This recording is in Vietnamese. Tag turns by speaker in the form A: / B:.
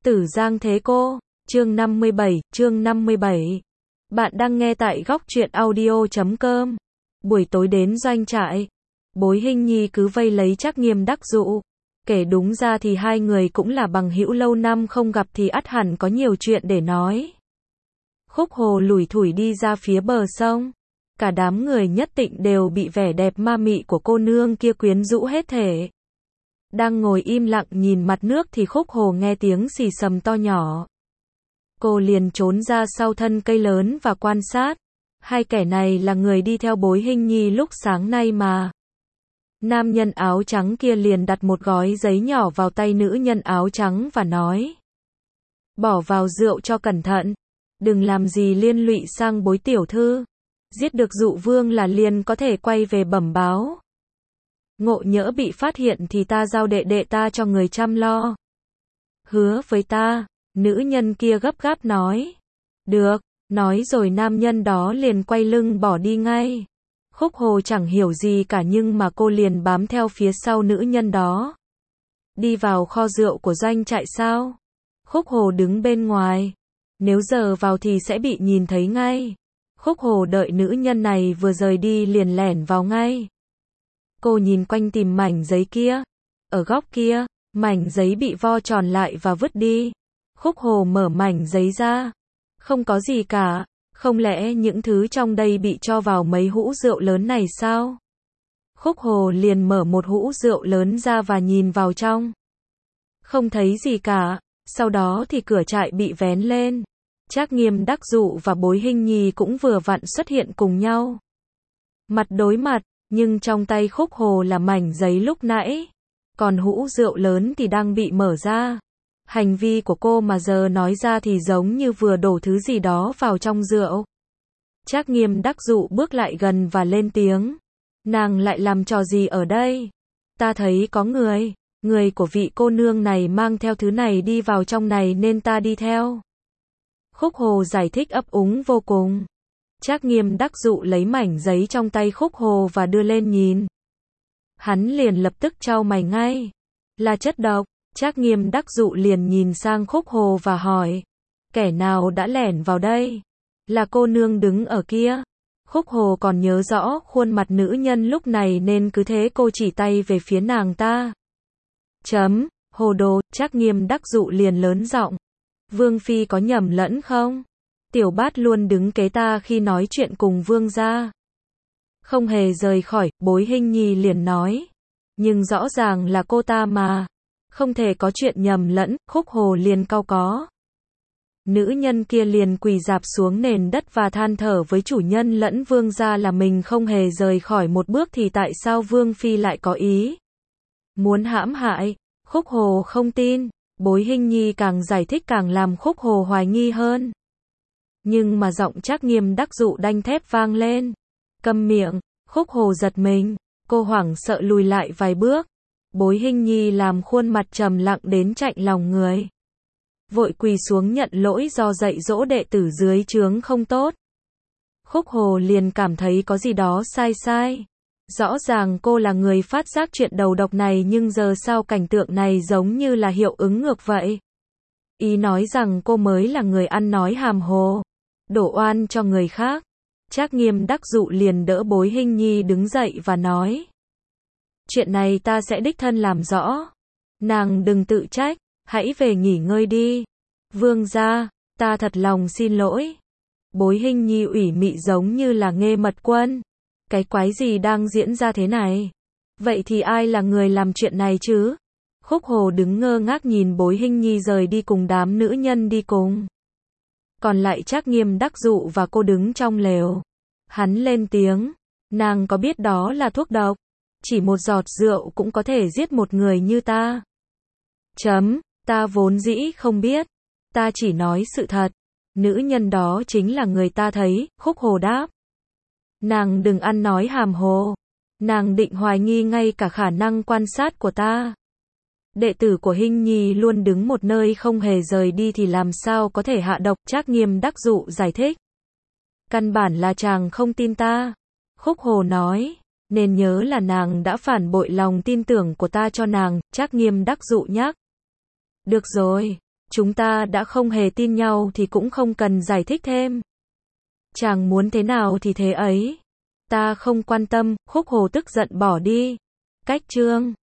A: Tử Giang Thế Cô, chương 57. Bạn đang nghe tại góc truyện audio.com. Buổi tối đến doanh trại, Bối Hinh Nhi cứ vây lấy Trác Nghiêm Đắc Dụ. Kể đúng ra thì hai người cũng là bằng hữu lâu năm không gặp thì ắt hẳn có nhiều chuyện để nói. Khúc Hồ lủi thủi đi ra phía bờ sông. Cả đám người nhất định đều bị vẻ đẹp ma mị của cô nương kia quyến rũ hết thể. Đang ngồi im lặng nhìn mặt nước thì Khúc Hồ nghe tiếng xì xầm to nhỏ. Cô liền trốn ra sau thân cây lớn và quan sát. Hai kẻ này là người đi theo Bối Hinh Nhi lúc sáng nay mà. Nam nhân áo trắng kia liền đặt một gói giấy nhỏ vào tay nữ nhân áo trắng và nói: bỏ vào rượu cho cẩn thận, đừng làm gì liên lụy sang Bối tiểu thư. Giết được Dụ Vương là liền có thể quay về bẩm báo. Ngộ nhỡ bị phát hiện thì ta giao đệ đệ ta cho người chăm lo. Hứa với ta, nữ nhân kia gấp gáp nói. Được, nói rồi nam nhân đó liền quay lưng bỏ đi ngay. Khúc Hồ chẳng hiểu gì cả nhưng mà cô liền bám theo phía sau nữ nhân đó. Đi vào kho rượu của doanh trại sao? Khúc Hồ đứng bên ngoài. Nếu giờ vào thì sẽ bị nhìn thấy ngay. Khúc Hồ đợi nữ nhân này vừa rời đi liền lẻn vào ngay. Cô nhìn quanh tìm mảnh giấy kia. Ở góc kia, mảnh giấy bị vo tròn lại và vứt đi. Khúc Hồ mở mảnh giấy ra. Không có gì cả. Không lẽ những thứ trong đây bị cho vào mấy hũ rượu lớn này sao? Khúc Hồ liền mở một hũ rượu lớn ra và nhìn vào trong. Không thấy gì cả. Sau đó thì cửa trại bị vén lên. Trác Nghiêm Đắc Dụ và Bối Hinh Nhi cũng vừa vặn xuất hiện cùng nhau. Mặt đối mặt, nhưng trong tay Khúc Hồ là mảnh giấy lúc nãy. Còn hũ rượu lớn thì đang bị mở ra. Hành vi của cô mà giờ nói ra thì giống như vừa đổ thứ gì đó vào trong rượu. Trác Nghiêm Đắc Dụ bước lại gần và lên tiếng. Nàng lại làm trò gì ở đây? Ta thấy có người của vị cô nương này mang theo thứ này đi vào trong này nên ta đi theo. Khúc Hồ giải thích ấp úng vô cùng. Trác Nghiêm Đắc Dụ lấy mảnh giấy trong tay Khúc Hồ và đưa lên nhìn. Hắn liền lập tức chau mày ngay. Là chất độc. Trác Nghiêm Đắc Dụ liền nhìn sang Khúc Hồ và hỏi. Kẻ nào đã lẻn vào đây? Là cô nương đứng ở kia. Khúc Hồ còn nhớ rõ khuôn mặt nữ nhân lúc này nên cứ thế cô chỉ tay về phía nàng ta. Hồ đồ, Trác Nghiêm Đắc Dụ liền lớn giọng. Vương phi có nhầm lẫn không? Tiểu Bát luôn đứng kế ta khi nói chuyện cùng vương gia. Không hề rời khỏi, Bối Hinh Nhi liền nói. Nhưng rõ ràng là cô ta mà. Không thể có chuyện nhầm lẫn, Khúc Hồ liền cau có. Nữ nhân kia liền quỳ rạp xuống nền đất và than thở với chủ nhân lẫn vương gia là mình không hề rời khỏi một bước thì tại sao vương phi lại có ý muốn hãm hại. Khúc Hồ không tin. Bối Hinh Nhi càng giải thích càng làm Khúc Hồ hoài nghi hơn. Nhưng mà giọng Trác Nghiêm Đắc Dụ đanh thép vang lên. Câm miệng. Khúc Hồ giật mình. Cô hoảng sợ lùi lại vài bước. Bối Hinh Nhi làm khuôn mặt trầm lặng đến chạnh lòng người. Vội quỳ xuống nhận lỗi do dạy dỗ đệ tử dưới trướng không tốt. Khúc Hồ liền cảm thấy có gì đó sai. Rõ ràng cô là người phát giác chuyện đầu độc này nhưng giờ sao cảnh tượng này giống như là hiệu ứng ngược vậy. Ý nói rằng cô mới là người ăn nói hàm hồ, đổ oan cho người khác. Trác Nghiêm Đắc Dụ liền đỡ Bối Hinh Nhi đứng dậy và nói. Chuyện này ta sẽ đích thân làm rõ. Nàng đừng tự trách, hãy về nghỉ ngơi đi. Vương gia, ta thật lòng xin lỗi. Bối Hinh Nhi ủy mị giống như là Nghê Mật Quân. Cái quái gì đang diễn ra thế này? Vậy thì ai là người làm chuyện này chứ? Khúc Hồ đứng ngơ ngác nhìn Bối Hinh Nhi rời đi cùng đám nữ nhân đi cùng. Còn lại Trác Nghiêm Đắc Dụ và cô đứng trong lều. Hắn lên tiếng. Nàng có biết đó là thuốc độc? Chỉ một giọt rượu cũng có thể giết một người như ta. Ta vốn dĩ không biết. Ta chỉ nói sự thật. Nữ nhân đó chính là người ta thấy. Khúc Hồ đáp. Nàng đừng ăn nói hàm hồ. Nàng định hoài nghi ngay cả khả năng quan sát của ta. Đệ tử của Hinh Nhi luôn đứng một nơi không hề rời đi thì làm sao có thể hạ độc. Trác Nghiêm Đắc Dụ giải thích. Căn bản là chàng không tin ta. Khúc Hồ nói. Nên nhớ là nàng đã phản bội lòng tin tưởng của ta cho nàng. Trác Nghiêm Đắc Dụ nhắc. Được rồi. Chúng ta đã không hề tin nhau thì cũng không cần giải thích thêm. Chàng muốn thế nào thì thế ấy. Ta không quan tâm, Khúc Hồ tức giận bỏ đi. Cách chương